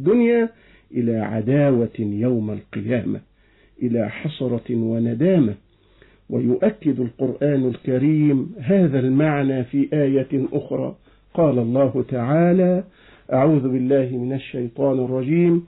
الدنيا إلى عداوة يوم القيامة، إلى حسرة وندامة. ويؤكد القرآن الكريم هذا المعنى في آية أخرى. قال الله تعالى: أعوذ بالله من الشيطان الرجيم: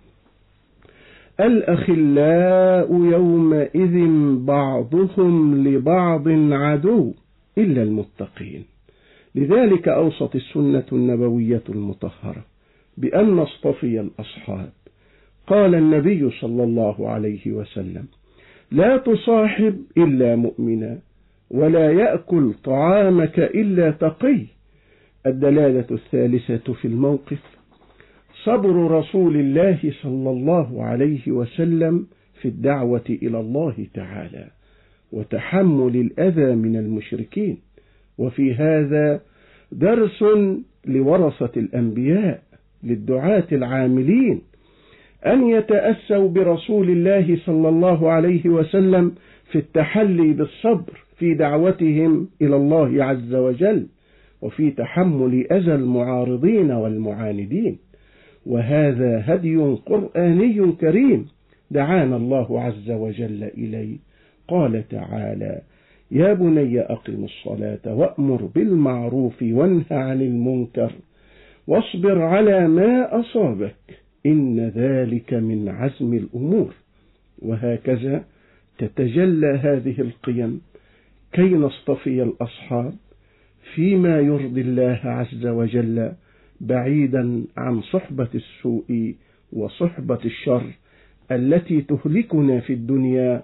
الأخلاء يومئذ بعضهم لبعض عدو إلا المتقين. لذلك أوصت السنة النبوية المطهرة بأن نصطفي الأصحاب. قال النبي صلى الله عليه وسلم: لا تصاحب إلا مؤمنا، ولا يأكل طعامك إلا تقي. الدلالة الثالثة في الموقف صبر رسول الله صلى الله عليه وسلم في الدعوة إلى الله تعالى، وتحمل الأذى من المشركين. وفي هذا درس لورثة الأنبياء، للدعاة العاملين، أن يتأسوا برسول الله صلى الله عليه وسلم في التحلي بالصبر في دعوتهم إلى الله عز وجل، وفي تحمل أذى المعارضين والمعاندين. وهذا هدي قرآني كريم دعانا الله عز وجل إليه. قال تعالى: يا بني أقم الصلاة وأمر بالمعروف وانه عن المنكر واصبر على ما أصابك إن ذلك من عزم الأمور. وهكذا تتجلى هذه القيم كي نصطفي الأصحاب فيما يرضي الله عز وجل، بعيدا عن صحبة السوء وصحبة الشر التي تهلكنا في الدنيا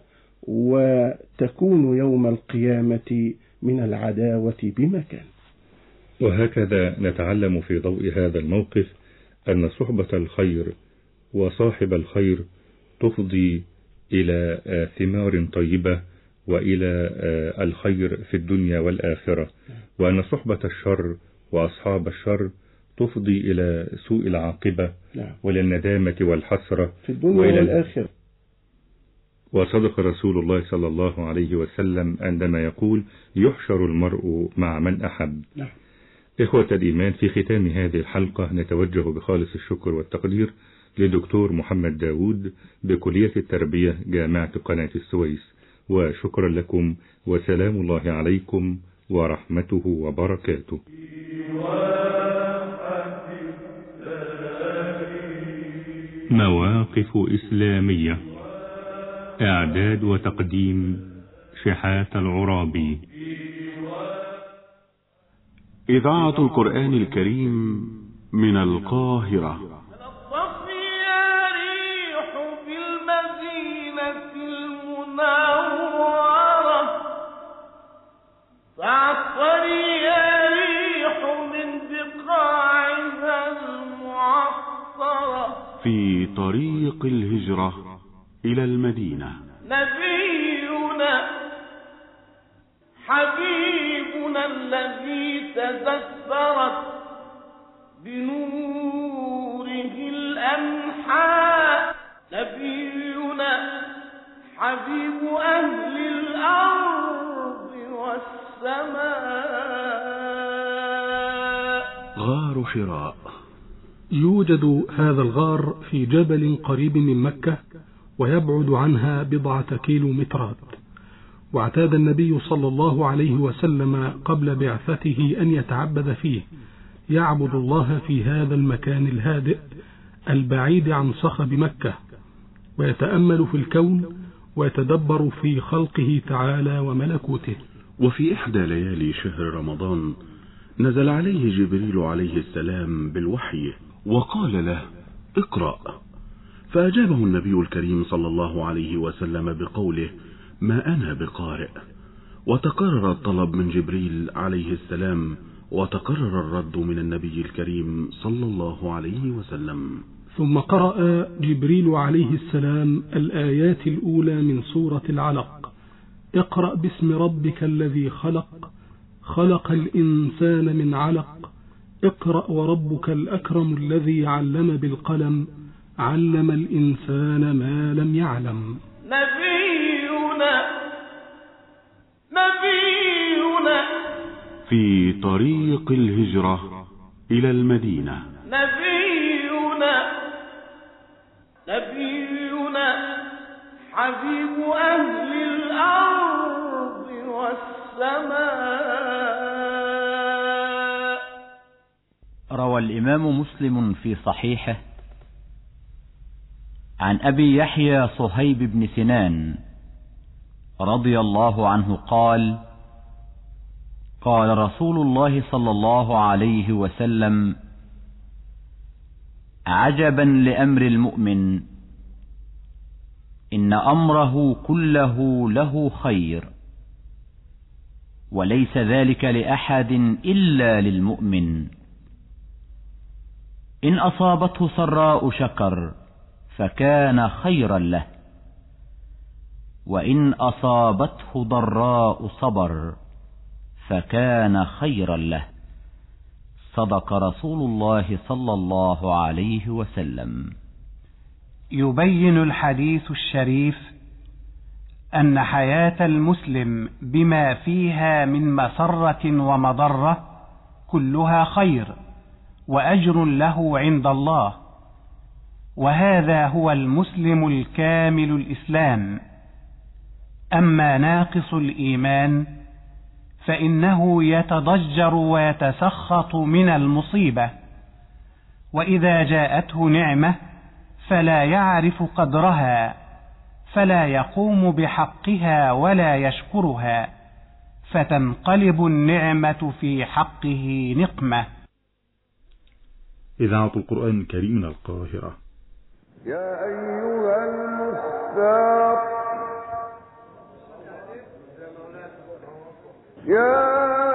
وتكون يوم القيامة من العداوة بمكان. وهكذا نتعلم في ضوء هذا الموقف أن صحبة الخير وصاحب الخير تفضي إلى ثمار طيبة وإلى الخير في الدنيا والآخرة، وأن صحبة الشر وأصحاب الشر تفضي إلى سوء العاقبة وللندامة والحسرة في الدنيا والآخرة. وصدق رسول الله صلى الله عليه وسلم عندما يقول: يحشر المرء مع من أحب. إخوة الإيمان، في ختام هذه الحلقة نتوجه بخالص الشكر والتقدير لدكتور محمد داود بكلية التربية جامعة قناة السويس، وشكرا لكم، وسلام الله عليكم ورحمته وبركاته. مواقف إسلامية، إعداد وتقديم شحات العرابي. إذاعة القرآن الكريم من القاهرة. في طريق الهجرة إلى المدينة نبينا حبيبنا الذي تدثرت بنوره الأنحاء، نبينا حبيب أهل الأرض والسماء. غار حراء. يوجد هذا الغار في جبل قريب من مكة، ويبعد عنها 10 كيلومترات. واعتاد النبي صلى الله عليه وسلم قبل بعثته أن يتعبد فيه، يعبد الله في هذا المكان الهادئ البعيد عن صخب مكة، ويتأمل في الكون ويتدبر في خلقه تعالى وملكوته. وفي إحدى ليالي شهر رمضان نزل عليه جبريل عليه السلام بالوحي وقال له: اقرأ. فأجابه النبي الكريم صلى الله عليه وسلم بقوله: ما أنا بقارئ. وتكرر الطلب من جبريل عليه السلام، وتكرر الرد من النبي الكريم صلى الله عليه وسلم. ثم قرأ جبريل عليه السلام الآيات الأولى من سورة العلق: اقرأ باسم ربك الذي خلق، خلق الإنسان من علق، اقرأ وربك الأكرم الذي علم بالقلم، علم الإنسان ما لم يعلم. نبينا في طريق الهجرة إلى المدينة. نبينا نبينا حبيب أهل الأرض والسماء. روى الإمام مسلم في صحيحه عن أبي يحيى صهيب بن سنان رضي الله عنه قال: قال رسول الله صلى الله عليه وسلم: عجبا لأمر المؤمن، إن أمره كله له خير، وليس ذلك لأحد إلا للمؤمن. إن أصابته سراء شكر فكان خيرا له، وإن أصابته ضراء صبر فكان خيرا له. صدق رسول الله صلى الله عليه وسلم. يبين الحديث الشريف أن حياة المسلم بما فيها من مسرة ومضرة كلها خير وأجر له عند الله، وهذا هو المسلم الكامل الإسلام. أما ناقص الإيمان فإنه يتضجر ويتسخط من المصيبة، وإذا جاءته نعمة فلا يعرف قدرها، فلا يقوم بحقها ولا يشكرها، فتنقلب النعمة في حقه نقمة. إذاعة القرآن الكريم من القاهرة. يا أيها المختار، يا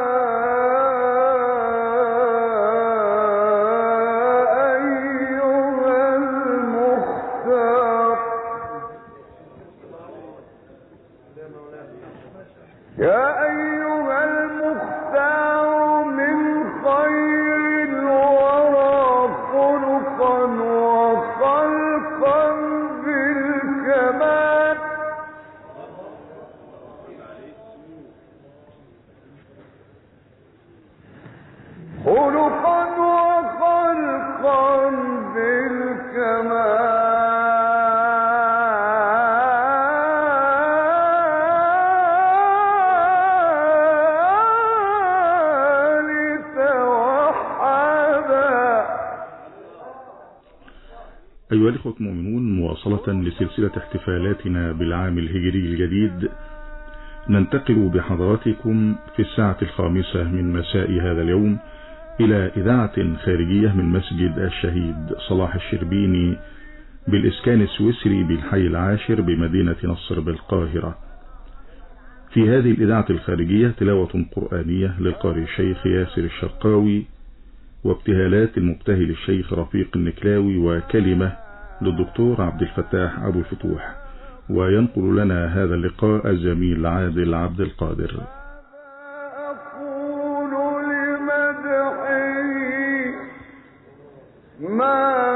أيها الإخوة المؤمنون، مواصلة لسلسلة احتفالاتنا بالعام الهجري الجديد، ننتقل بحضراتكم في الساعة 5 من مساء هذا اليوم إلى إذاعة خارجية من مسجد الشهيد صلاح الشربيني بالإسكان السويسري بالحي العاشر بمدينة نصر بالقاهرة. في هذه الإذاعة الخارجية تلاوة قرآنية للقارئ الشيخ ياسر الشرقاوي، وابتهالات المبتهل الشيخ رفيق النكلاوي، وكلمة للدكتور عبد الفتاح أبو الفتوح. وينقل لنا هذا اللقاء الزميل عادل عبد القادر. أقول لمدحي ما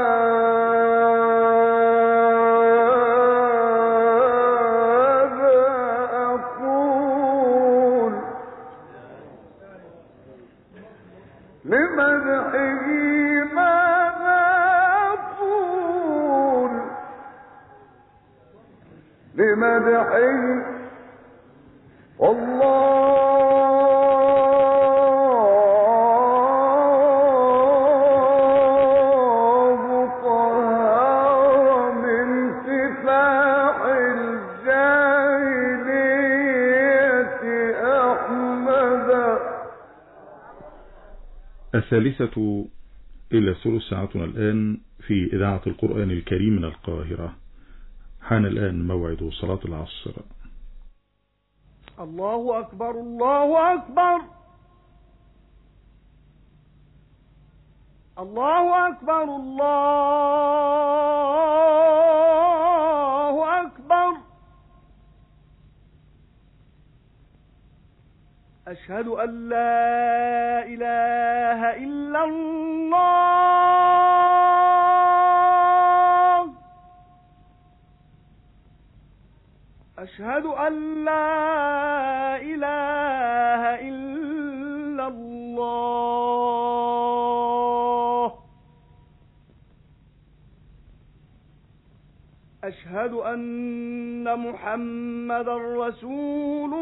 بمدحه الله طهر من سفاح الجاهلية أحمد. 1:03 إلى 3 ساعتنا الآن في إذاعة القرآن الكريم من القاهرة. حان الآن موعد صلاة العصر. الله أكبر الله أكبر الله أكبر الله أكبر. أشهد أن لا إله إلا الله. أشهد أن لا إله إلا الله. أشهد أن محمدا رسول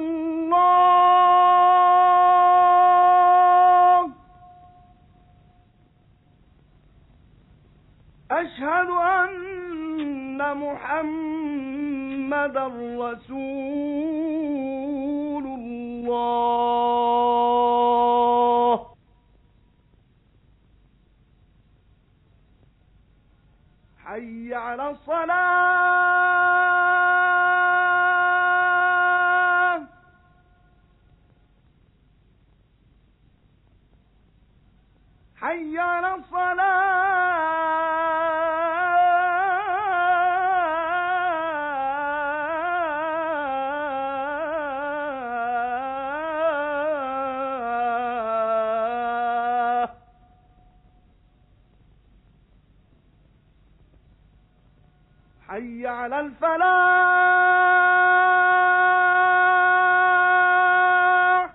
الله. أشهد أن محمدا رسول الله. حي على الصلاة. حي على الصلاة. حي على الفلاح.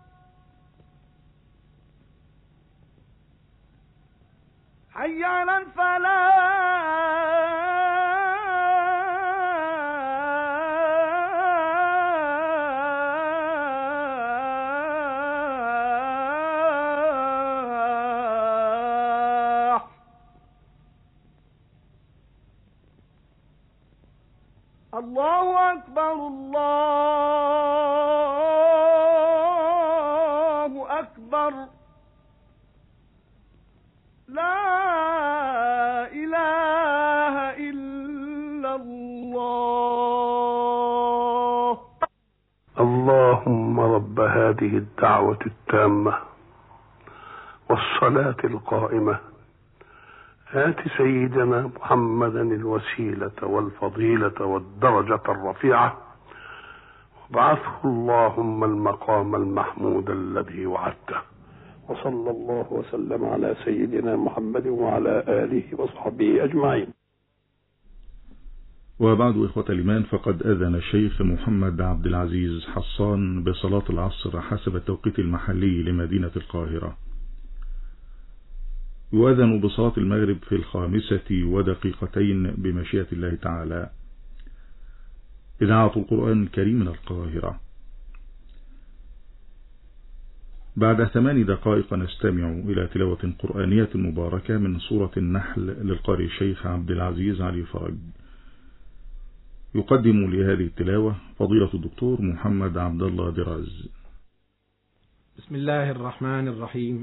حي على الفلاح. الله أكبر الله أكبر. لا إله إلا الله. اللهم رب هذه الدعوة التامة والصلاة القائمة آت سيدنا محمدا الوسيلة والفضيلة والدرجة الرفيعة وابعثه اللهم المقام المحمود الذي وعدته. وصلى الله وسلم على سيدنا محمد وعلى آله وصحبه أجمعين. وبعد إخوة الإيمان، فقد أذن الشيخ محمد عبد العزيز حصان بصلاة العصر حسب التوقيت المحلي لمدينة القاهرة. يؤذن بصلاة المغرب في 5:02 بمشيئة الله تعالى. إذاعة القرآن الكريم من القاهرة. بعد 8 دقائق نستمع إلى تلاوة قرآنية مباركة من سورة النحل للقارئ الشيخ عبد العزيز علي فرج. يقدم لهذه التلاوة فضيلة الدكتور محمد عبد الله دراز. بسم الله الرحمن الرحيم.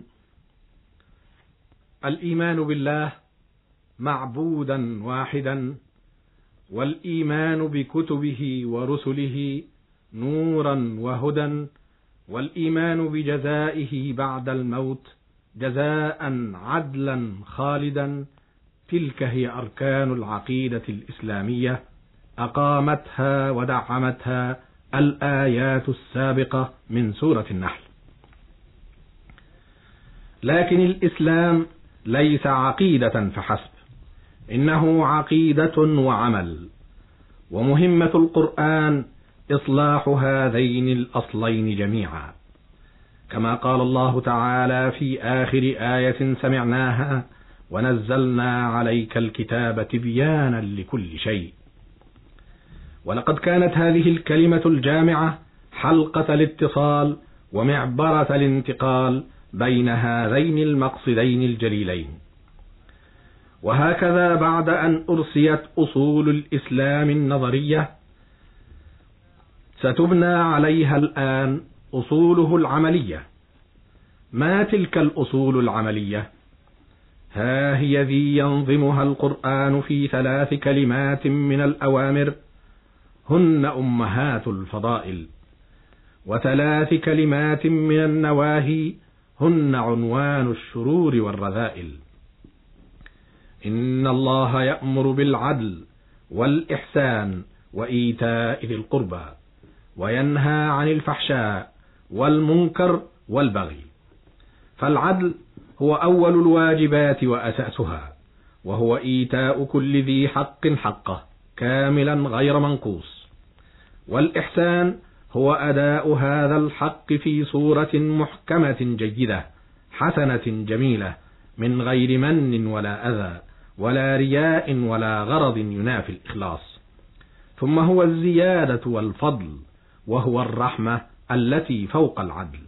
الإيمان بالله معبودا واحدا، والإيمان بكتبه ورسله نورا وهدى، والإيمان بجزائه بعد الموت جزاء عدلا خالدا. تلك هي أركان العقيدة الإسلامية أقامتها ودعمتها الآيات السابقة من سورة النحل. لكن الإسلام ليس عقيدة فحسب، إنه عقيدة وعمل، ومهمة القرآن إصلاح هذين الأصلين جميعا، كما قال الله تعالى في آخر آية سمعناها: ونزلنا عليك الكتاب تبيانا لكل شيء. ولقد كانت هذه الكلمة الجامعة حلقة الاتصال ومعبرة الانتقال بين هذين المقصدين الجليلين. وهكذا بعد أن أرسيت أصول الإسلام النظرية، ستبنى عليها الآن أصوله العملية. ما تلك الأصول العملية؟ ها هي ذي ينظمها القرآن في 3 كلمات من الأوامر هن أمهات الفضائل، و3 كلمات من النواهي هن عنوان الشرور والرذائل. إن الله يأمر بالعدل والإحسان وإيتاء ذي القربى، وينهى عن الفحشاء والمنكر والبغي. فالعدل هو أول الواجبات وأساسها، وهو إيتاء كل ذي حق حقه كاملا غير منقوص. والإحسان هو أداء هذا الحق في صورة محكمة جيدة حسنة جميلة من غير من ولا أذى، ولا رياء ولا غرض ينافي الإخلاص. ثم هو الزيادة والفضل، وهو الرحمة التي فوق العدل.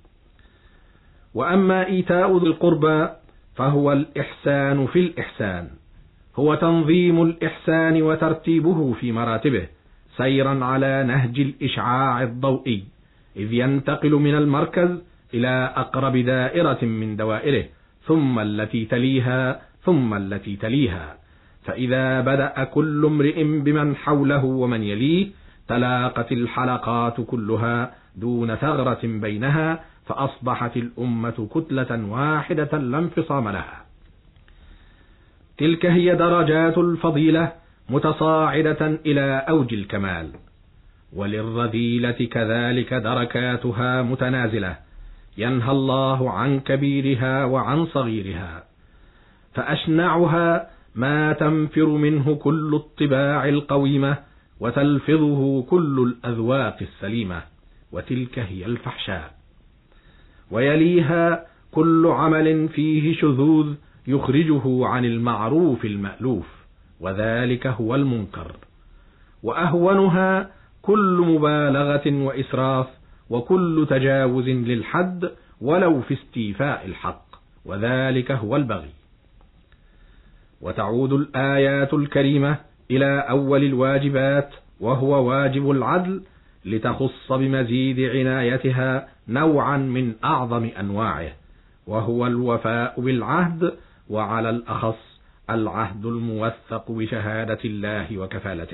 وأما إيتاء ذي القربى فهو الإحسان في الإحسان، هو تنظيم الإحسان وترتيبه في مراتبه سيرا على نهج الإشعاع الضوئي، إذ ينتقل من المركز إلى أقرب دائرة من دوائره، ثم التي تليها ثم التي تليها، فإذا بدأ كل امرئ بمن حوله ومن يليه تلاقت الحلقات كلها دون ثغرة بينها، فأصبحت الأمة كتلة واحدة لا انفصام لها. تلك هي درجات الفضيلة متصاعدة إلى أوج الكمال، وللرذيلة كذلك دركاتها متنازلة، ينهى الله عن كبيرها وعن صغيرها. فأشنعها ما تنفر منه كل الطباع القويمة وتلفظه كل الأذواق السليمة، وتلك هي الفحشاء. ويليها كل عمل فيه شذوذ يخرجه عن المعروف المألوف، وذلك هو المنكر. وأهونها كل مبالغة وإسراف، وكل تجاوز للحد ولو في استيفاء الحق، وذلك هو البغي. وتعود الآيات الكريمة إلى أول الواجبات، وهو واجب العدل، لتخص بمزيد عنايتها نوعا من أعظم أنواعه، وهو الوفاء بالعهد، وعلى الأخص العهد الموثق بشهادة الله وكفالته.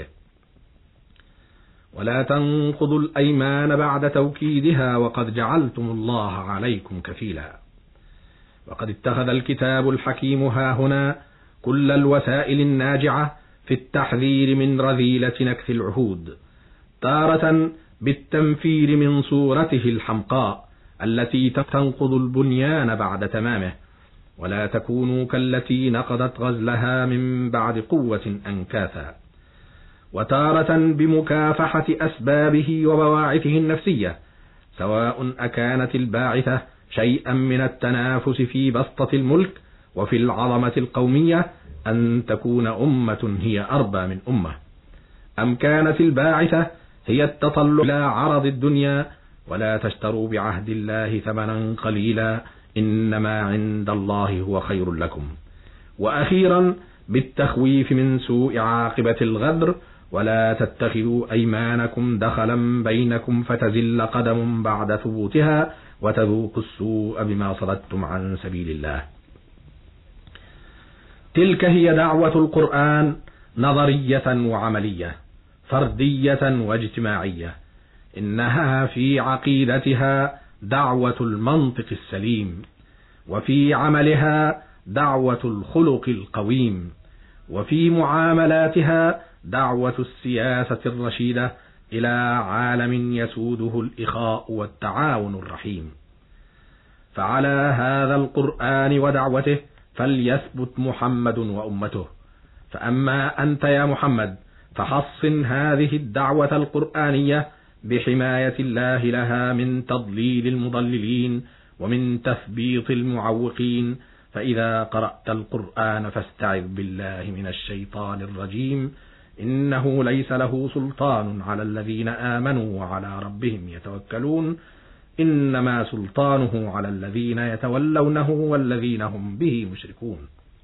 ولا تنقضوا الأيمان بعد توكيدها وقد جعلتم الله عليكم كفيلا. وقد اتخذ الكتاب الحكيم هاهنا كل الوسائل الناجعة في التحذير من رذيلة نكث العهود، تارة بالتنفير من صورته الحمقاء التي تنقض البنيان بعد تمامه، ولا تكونوا كالتي نقضت غزلها من بعد قوة أنكاثا، وتارة بمكافحة أسبابه وبواعثه النفسية، سواء أكانت الباعثة شيئا من التنافس في بسطة الملك وفي العظمة القومية أن تكون أمة هي أربى من أمة، أم كانت الباعثة هي التطلع إلى عرض الدنيا. ولا تشتروا بعهد الله ثمنا قليلا إنما عند الله هو خير لكم. وأخيرا بالتخويف من سوء عاقبة الغدر، ولا تتخذوا أيمانكم دخلا بينكم فتزل قدم بعد ثبوتها وتذوقوا السوء بما صددتم عن سبيل الله. تلك هي دعوة القرآن نظرية وعملية، فردية واجتماعية. إنها في عقيدتها دعوة المنطق السليم، وفي عملها دعوة الخلق القويم، وفي معاملاتها دعوة السياسة الرشيدة إلى عالم يسوده الإخاء والتعاون الرحيم. فعلى هذا القرآن ودعوته فليثبت محمد وأمته. فأما أنت يا محمد فحصن هذه الدعوة القرآنية بحماية الله لها من تضليل المضللين ومن تثبيط المعوقين. فإذا قرأت القرآن فاستعذ بالله من الشيطان الرجيم، إنه ليس له سلطان على الذين آمنوا وعلى ربهم يتوكلون، إنما سلطانه على الذين يتولونه والذين هم به مشركون.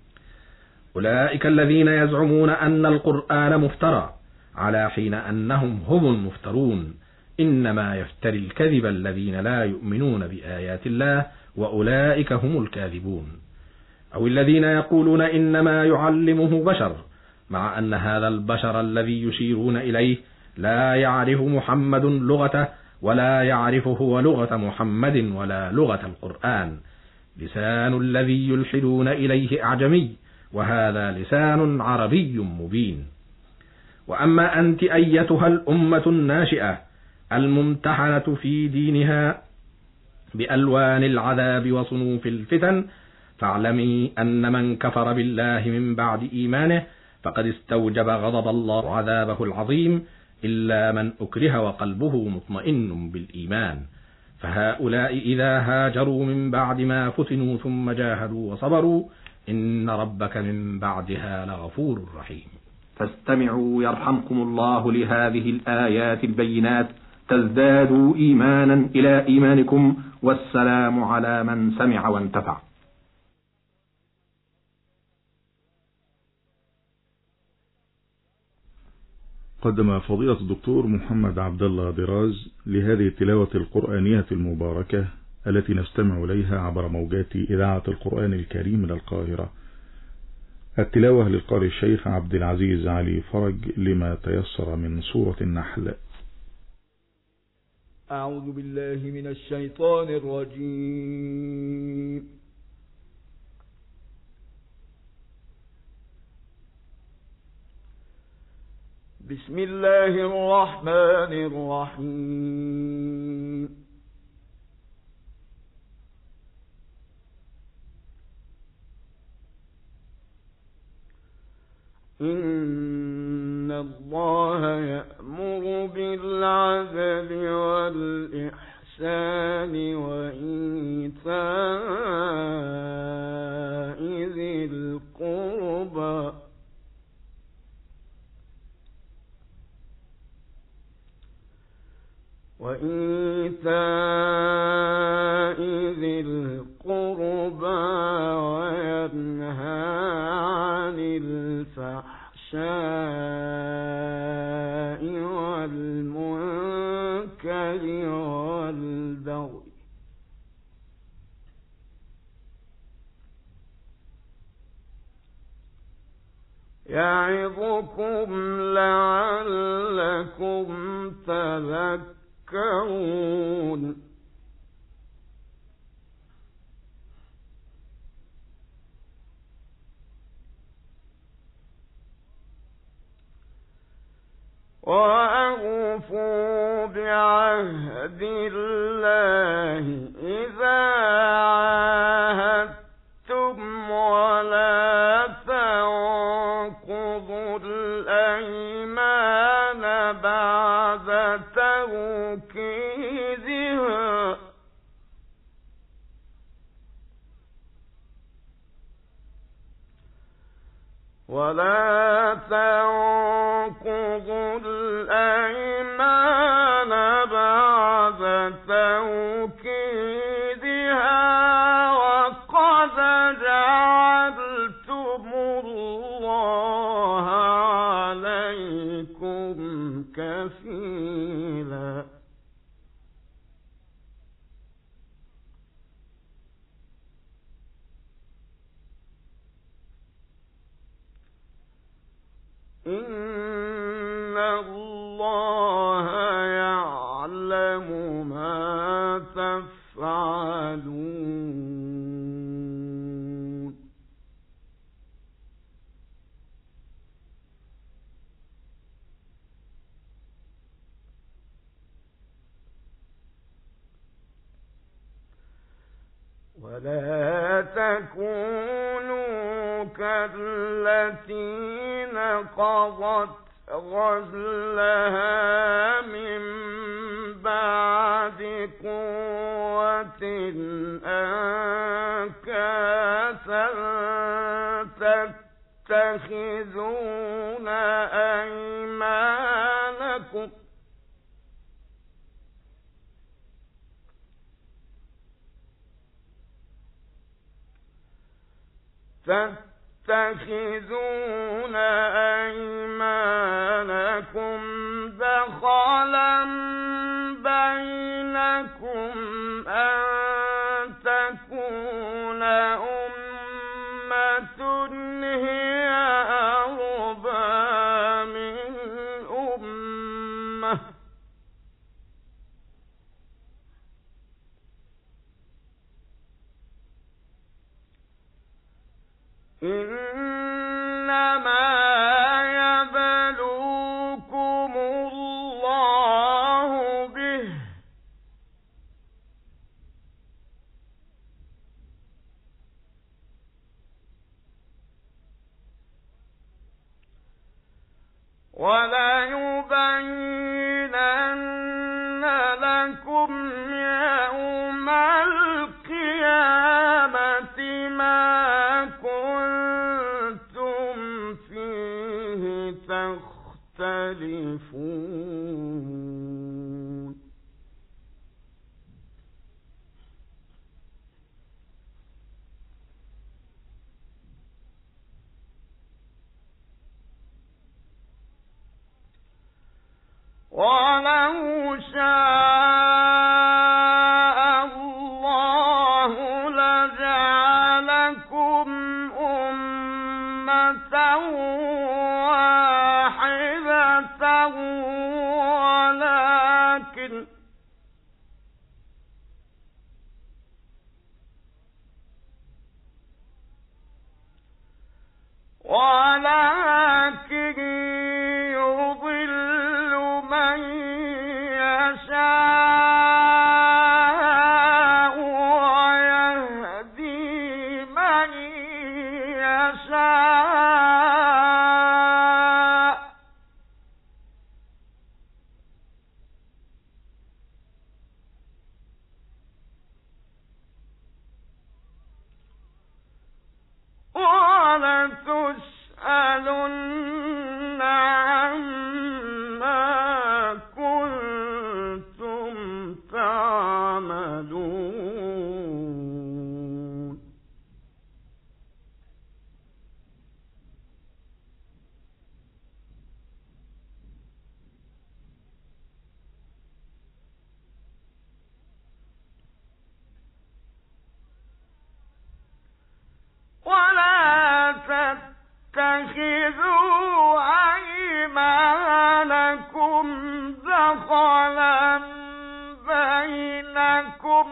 أولئك الذين يزعمون أن القرآن مفترى، على حين أنهم هم المفترون. إنما يفتري الكذب الذين لا يؤمنون بآيات الله، وأولئك هم الكاذبون. أو الذين يقولون إنما يعلمه بشر، مع أن هذا البشر الذي يشيرون إليه لا يعرف محمد لغته، ولا يعرف هو لغة محمد ولا لغة القرآن. لسان الذي يلحدون إليه أعجمي، وهذا لسان عربي مبين. وأما أنت أيتها الأمة الناشئة الممتحنة في دينها بألوان العذاب وصنوف الفتن، فاعلمي أن من كفر بالله من بعد إيمانه فقد استوجب غضب الله وعذابه العظيم، إلا من أكره وقلبه مطمئن بالإيمان. فهؤلاء إذا هاجروا من بعد ما فتنوا ثم جاهدوا وصبروا إن ربك من بعدها لغفور رحيم. فاستمعوا يرحمكم الله لهذه الآيات البينات تزدادوا إيمانا إلى إيمانكم، والسلام على من سمع وانتفع. قدم فضيلة الدكتور محمد عبد الله دراز لهذه التلاوة القرآنية المباركة التي نستمع إليها عبر موجات إذاعة القرآن الكريم من القاهرة، التلاوة للقارئ الشيخ عبد العزيز علي فرج لما تيسر من سورة النحل. أعوذ بالله من الشيطان الرجيم. بسم الله الرحمن الرحيم. إن الله يأمر بالعدل والإحسان وإيتاء ذي القربى وينهى عن الفحشاء والمنكر والبغي يعظكم لعلكم تذكرون. وأوفوا بعهد الله إذا عاهدتم ولا تنقضوا الأيمان بعد توكيدها وقد جعلتم الله عليكم كفيلا. إن الله يعلم ما تفعلون. ولا تكونوا كالتي نقضت غزلها من بعد قوة أنكاثا تتخذون أيمانكم دخلا بينكم أن تكون أمة هي أربى من أمة إنما يبلوكم الله به وليبينن لكم يوم القيامة ما كنتم تختلفون ولو شاء الله لجعلكم أمة واحدة ولكن يضل من يشاء ويهدي من يشاء ولتسألن عما كنتم تعملون ولا تتخذوا أيمانكم دخلا بينكم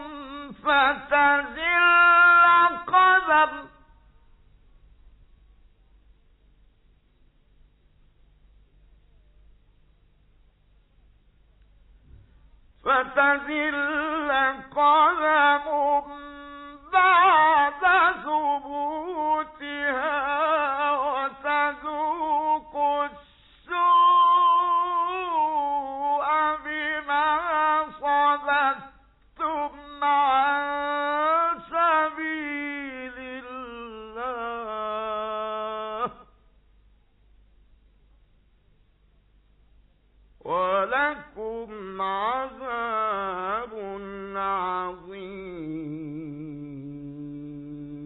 فتزل قدم بعد ثبوتها وتذوق السوء بما صددتم عن سبيل الله ولكم عذاب عظيم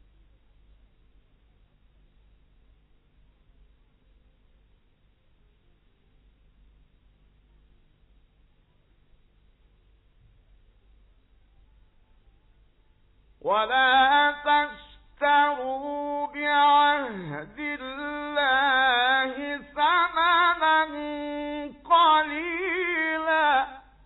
ولا تشتروا بعهد الله ثمنا قليلا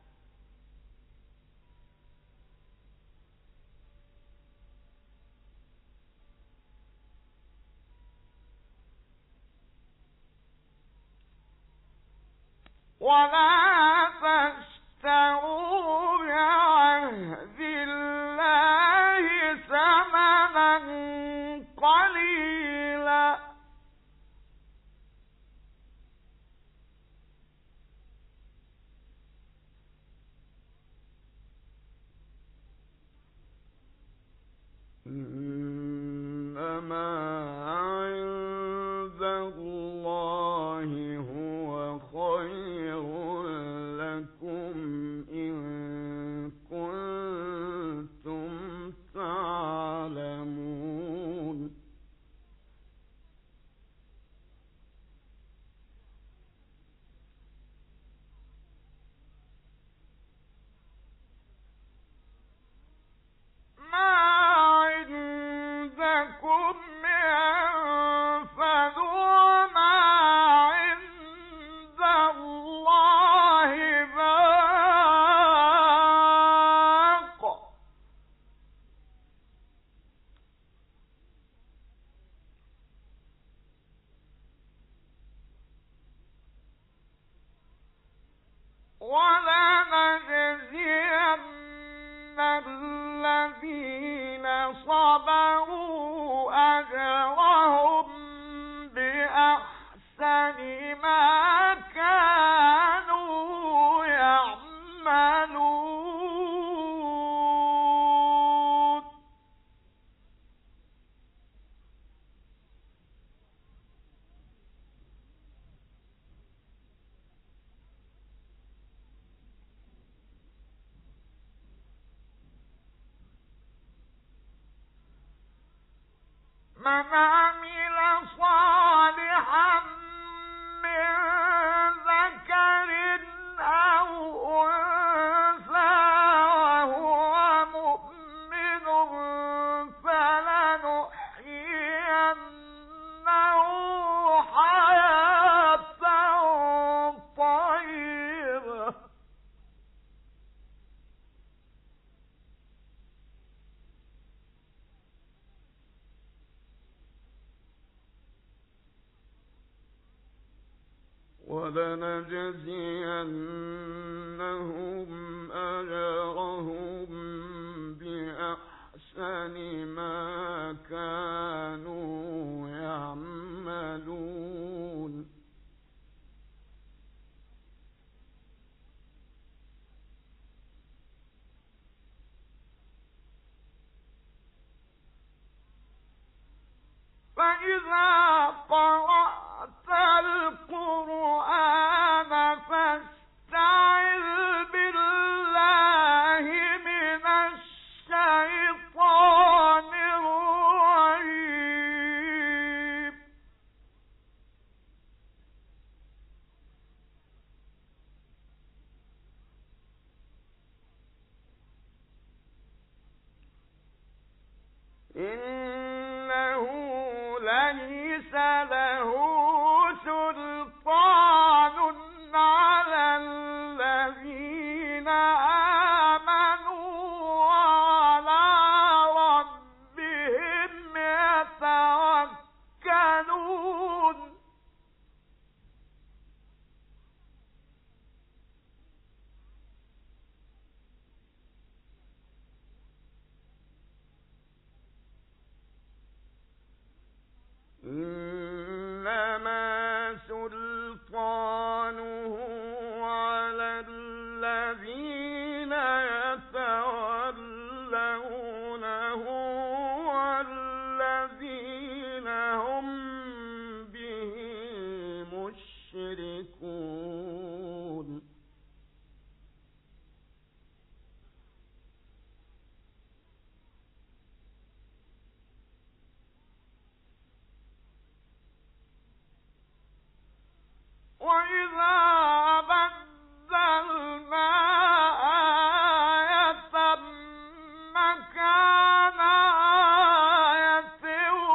ولا تشتروا بعهد الله ثمنا قليلا إنما عند الله هو خير لكم إن كنتم تعلمون ما عندكم ينفد وما عند الله باق ولنجزين الذين صبروا أجرهم بأحسن ما كانوا يعملون من عمل صالحا من ذكر أو أنثى وهو مؤمن فلنحيينه حياة طيبة ولنجزينهم أجرهم بأحسن ما كانوا يعملون فإذا قرأت القرآن فاستعذ بالله من الشيطان الرجيم إنه ليس له سلطان على الذين آمنوا وعلى ربهم يتوكلون إنما سلطانه على الذين يتولونه والذين هم به مشركون وإذا بدلنا آية مكان آية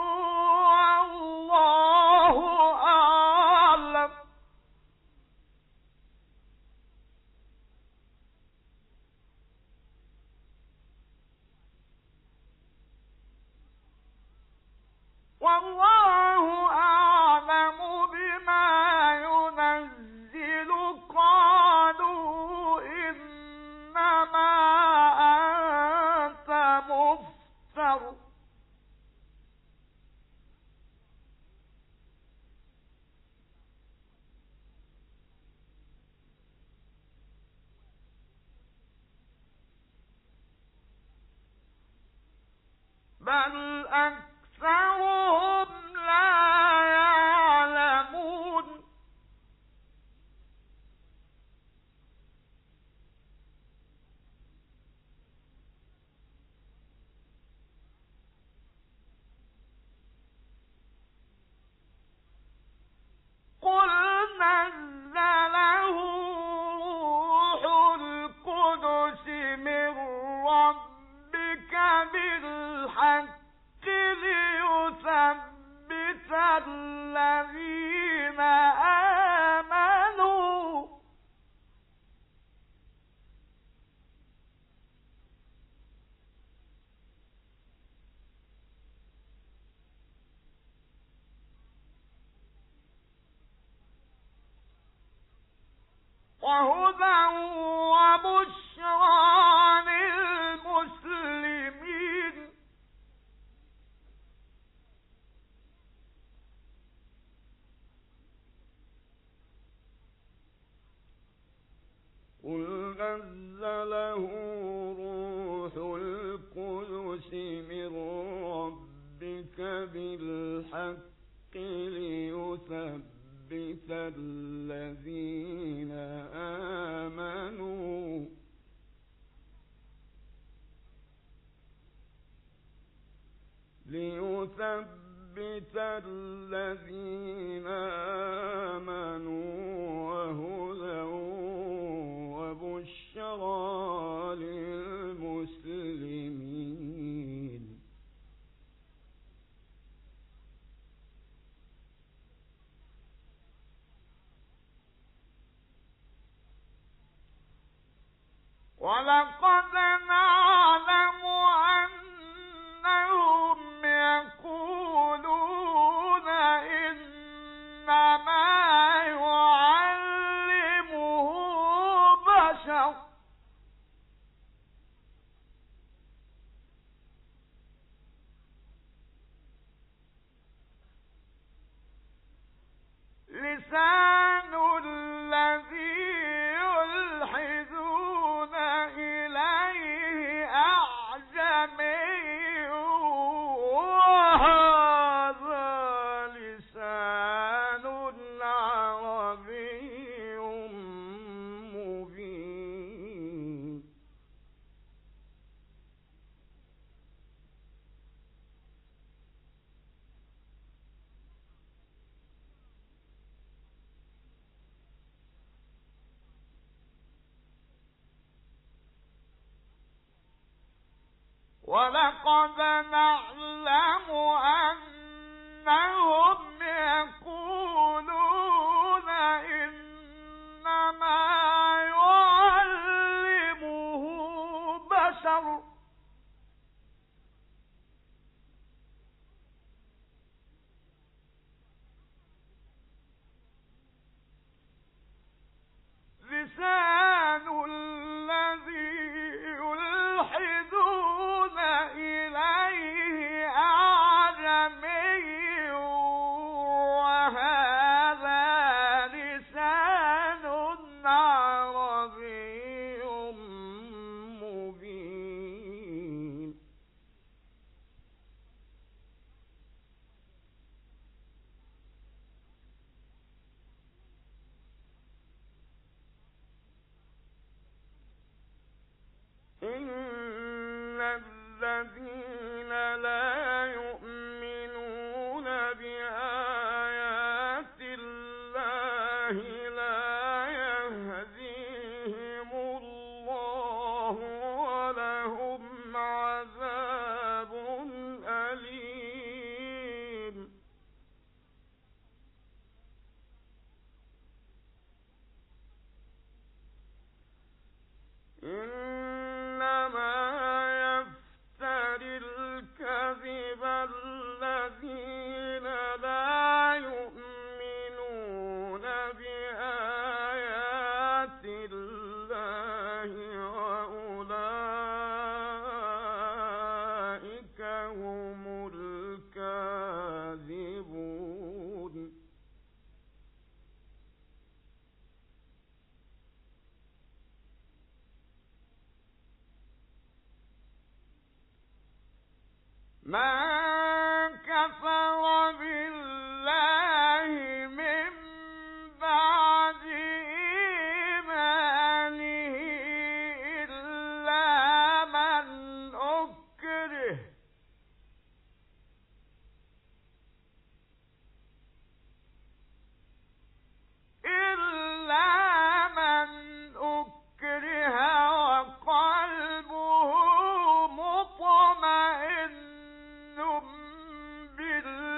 والله أعلم والله أعلم بما ينزل قالوا إنما أنت مفتر بل أكثرهم لا يعلمون قل نزله روح القدس من ربك بالحق ليثبت الذين آمنوا وهدى وبشرى للمسلمين قل نزله روح القدس من ربك بالحق ليثبت الذين آمنوا ليثبت الذين آمنوا وهدى وبشرى للمسلمين. ولقد نعلم أنهم يقولون إنما يعلمه بشر لسان الذي يلحدون إليه أعجمي وهذا لسان عربي مبين. ولقد نعلم أنهم يقولون إنما يعلمه بشر لسان الذي يلحدون إليه أعجمي وهذا لسان عربي مبين. إن الذين لا يؤمنون بآيات الله لا يهديهم الله ولهم عذاب أليم. إنما يفتري الكذب الذين لا يؤمنون بآيات الله وأولئك هم الكاذبون. من كفر بالله من بعد إيمانه إلا من أكره وقلبه مطمئن بالله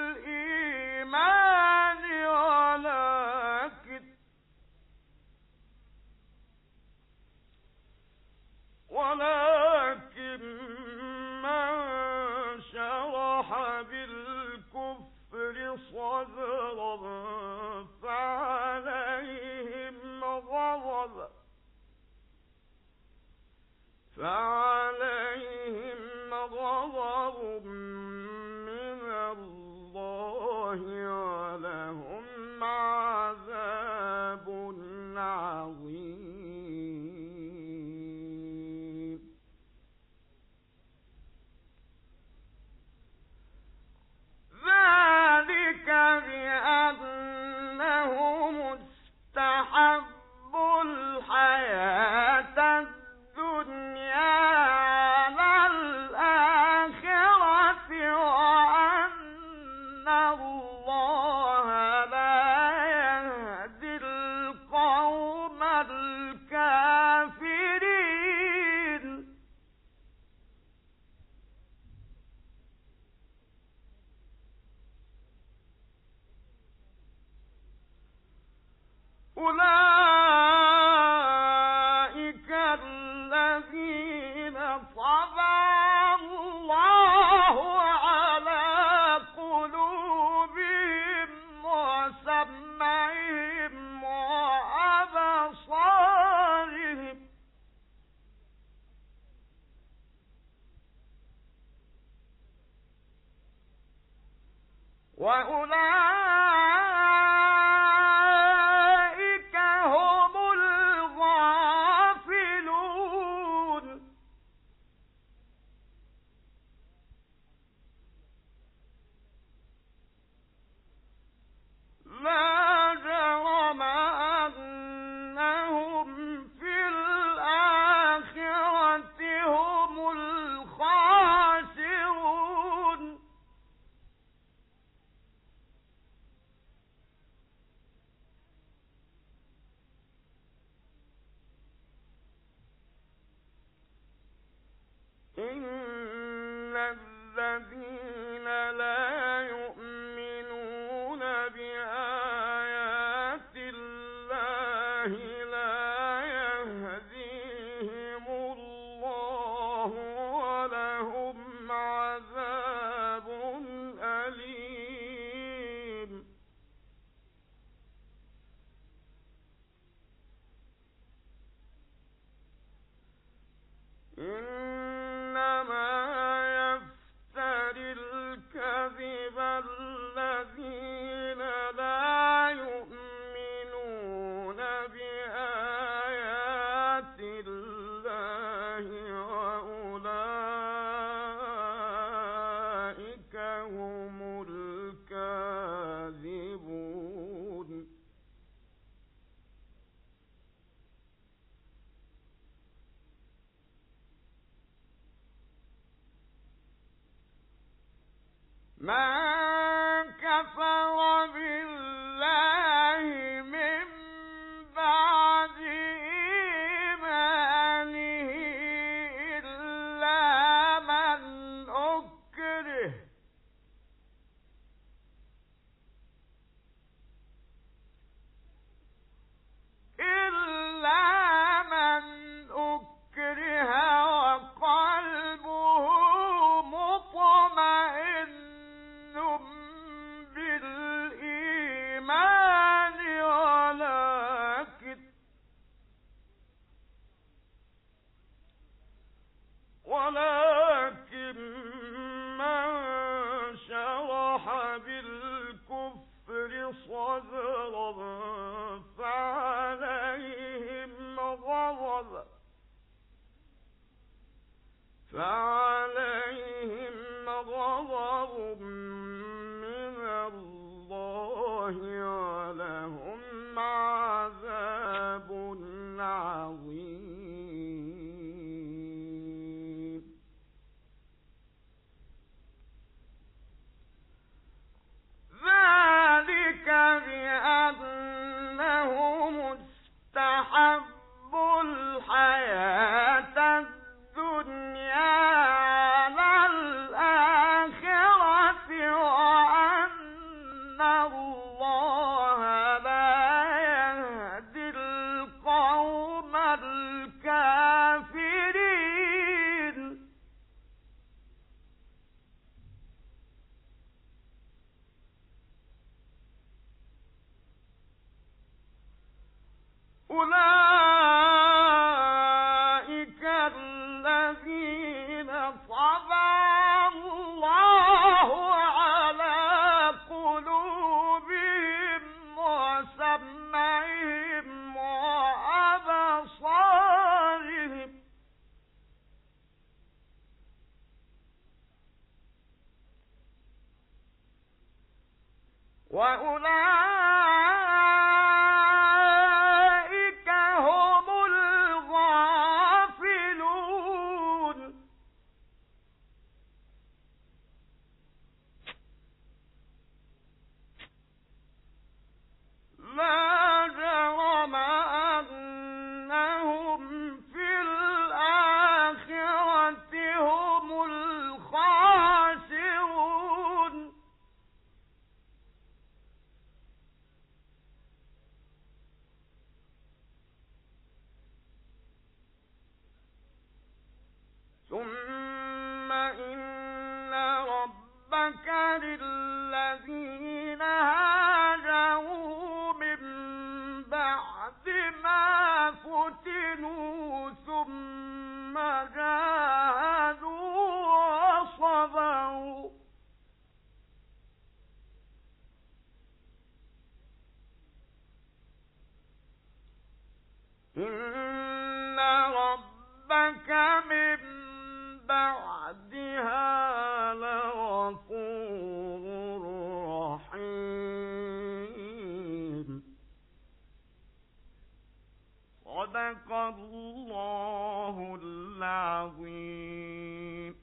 وأولئك هم الغافلون لا جرم أنهم في الآخرة هم الخاسرون إن الذين لا يؤمنون بآيات الله لا يهديهم الله ولهم عذاب أليم إنما يفتري الكذب الذين لا يؤمنون بآيات الله وأولئك هم الكاذبون من كفر بالله من بعد إيمانه إلا من أكره وقلبه مطمئن بالإيمان ولكن من شرح بالكفر صدرا فعليهم غضب من الله ولهم عذاب عظيم ذلك بأنهم استحبوا الحياة الدنيا على الآخرة وأن الله لا يهدي القوم الكافرين أولئك الذين طبع الله على قلوبهم وسمعهم وأبصارهم وأولئك هم الغافلون لا جرم أنهم في الآخرة هم الخاسرون ثم إن ربك للذين هاجروا من بعد ما فتنوا ثم جاهدوا وصبروا إن ربك من بعدها لغفور رحيم. صدق الله العظيم.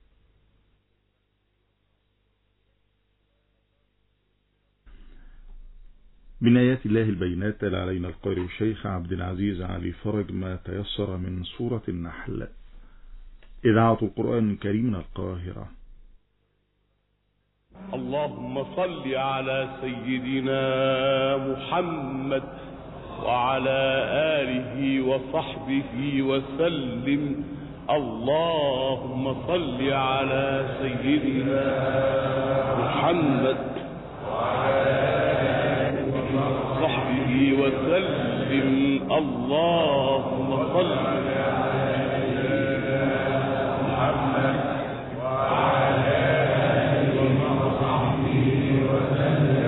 من آيات الله البينات تلا علينا القارئ الشيخ عبد العزيز علي فرج ما تيسر من سورة النحل. إذاعة القرآن الكريم من القاهرة. اللهم صل على سيدنا محمد وعلى آله وصحبه وسلم. اللهم صل على سيدنا محمد وصحبه وسلم. اللهم صل على سيدنا محمد وعلى آله وصحبه وسلم.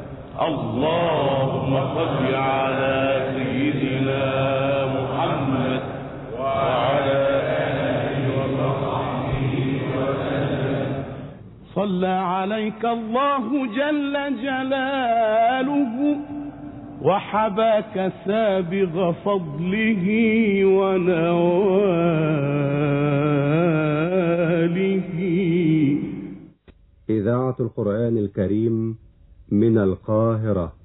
اللهم صل على سيدنا محمد وعلى آله وصحبه وسلم. صلى عليك الله جل جلاله وحباك سابغ فضله ونواله. إذاعة القرآن الكريم من القاهرة.